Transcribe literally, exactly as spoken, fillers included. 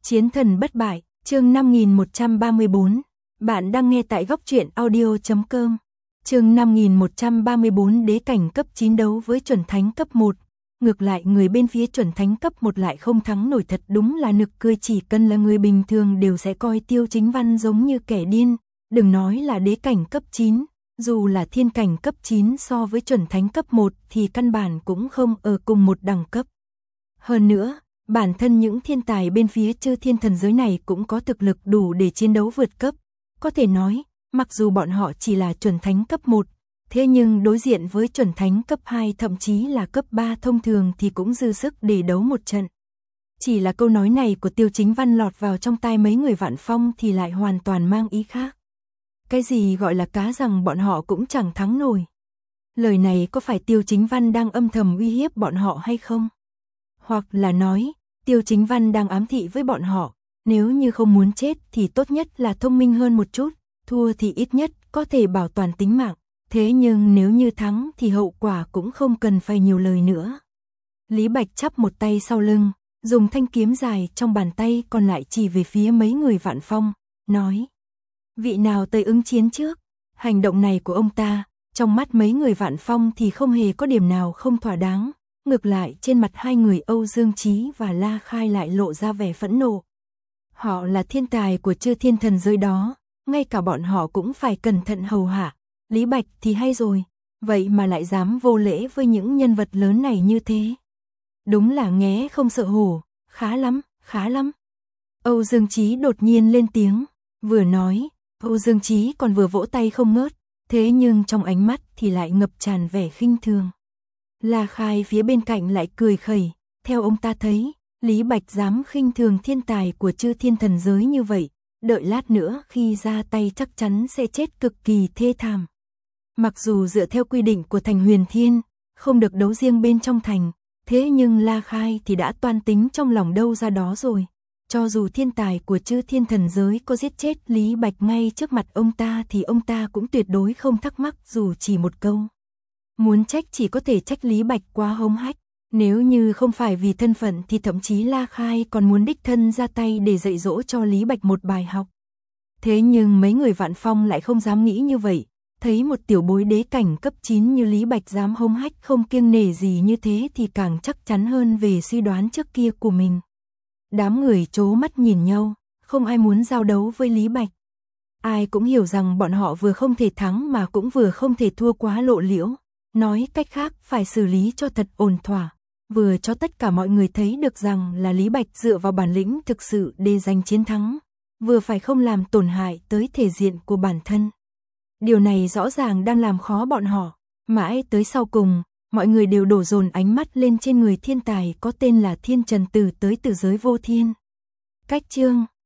Chiến thần bất bại, chương năm nghìn một trăm ba mươi bốn. Bạn đang nghe tại góc truyện audio chấm com. Chương năm nghìn một trăm ba mươi bốn, đế cảnh cấp chín đấu với chuẩn thánh cấp một. Ngược lại người bên phía chuẩn thánh cấp một lại không thắng nổi, thật đúng là nực cười, chỉ cần là người bình thường đều sẽ coi Tiêu Chính Văn giống như kẻ điên, đừng nói là đế cảnh cấp chín, dù là thiên cảnh cấp chín so với chuẩn thánh cấp một thì căn bản cũng không ở cùng một đẳng cấp. Hơn nữa, bản thân những thiên tài bên phía Chư Thiên thần giới này cũng có thực lực đủ để chiến đấu vượt cấp. Có thể nói, mặc dù bọn họ chỉ là chuẩn thánh cấp một, thế nhưng đối diện với chuẩn thánh cấp hai thậm chí là cấp ba thông thường thì cũng dư sức để đấu một trận. Chỉ là câu nói này của Tiêu Chính Văn lọt vào trong tai mấy người Vạn Phong thì lại hoàn toàn mang ý khác. Cái gì gọi là cá rằng bọn họ cũng chẳng thắng nổi. Lời này có phải Tiêu Chính Văn đang âm thầm uy hiếp bọn họ hay không? Hoặc là nói, Tiêu Chính Văn đang ám thị với bọn họ, nếu như không muốn chết thì tốt nhất là thông minh hơn một chút, thua thì ít nhất có thể bảo toàn tính mạng, thế nhưng nếu như thắng thì hậu quả cũng không cần phải nhiều lời nữa. Lý Bạch chắp một tay sau lưng, dùng thanh kiếm dài trong bàn tay còn lại chỉ về phía mấy người Vạn Phong, nói: vị nào tới ứng chiến trước? Hành động này của ông ta, trong mắt mấy người Vạn Phong thì không hề có điểm nào không thỏa đáng. Ngược lại trên mặt hai người Âu Dương Chí và La Khai lại lộ ra vẻ phẫn nộ. Họ là thiên tài của Chư Thiên thần giới đó, ngay cả bọn họ cũng phải cẩn thận hầu hạ. Lý Bạch thì hay rồi, vậy mà lại dám vô lễ với những nhân vật lớn này như thế. Đúng là nghé không sợ hổ, khá lắm, khá lắm. Âu Dương Chí đột nhiên lên tiếng, vừa nói, Âu Dương Chí còn vừa vỗ tay không ngớt, thế nhưng trong ánh mắt thì lại ngập tràn vẻ khinh thường. La Khai phía bên cạnh lại cười khẩy, theo ông ta thấy, Lý Bạch dám khinh thường thiên tài của Chư Thiên thần giới như vậy, đợi lát nữa khi ra tay chắc chắn sẽ chết cực kỳ thê thảm. Mặc dù dựa theo quy định của thành Huyền Thiên, không được đấu riêng bên trong thành, thế nhưng La Khai thì đã toan tính trong lòng đâu ra đó rồi. Cho dù thiên tài của Chư Thiên thần giới có giết chết Lý Bạch ngay trước mặt ông ta thì ông ta cũng tuyệt đối không thắc mắc dù chỉ một câu. Muốn trách chỉ có thể trách Lý Bạch quá hống hách, nếu như không phải vì thân phận thì thậm chí La Khai còn muốn đích thân ra tay để dạy dỗ cho Lý Bạch một bài học. Thế nhưng mấy người Vạn Phong lại không dám nghĩ như vậy, thấy một tiểu bối đế cảnh cấp chín như Lý Bạch dám hống hách không kiêng nể gì như thế thì càng chắc chắn hơn về suy đoán trước kia của mình. Đám người trố mắt nhìn nhau, không ai muốn giao đấu với Lý Bạch. Ai cũng hiểu rằng bọn họ vừa không thể thắng mà cũng vừa không thể thua quá lộ liễu. Nói cách khác phải xử lý cho thật ổn thỏa, vừa cho tất cả mọi người thấy được rằng là Lý Bạch dựa vào bản lĩnh thực sự để giành chiến thắng, vừa phải không làm tổn hại tới thể diện của bản thân. Điều này rõ ràng đang làm khó bọn họ, mãi tới sau cùng, mọi người đều đổ dồn ánh mắt lên trên người thiên tài có tên là Thiên Trần Tử tới từ giới vô thiên. Cách chương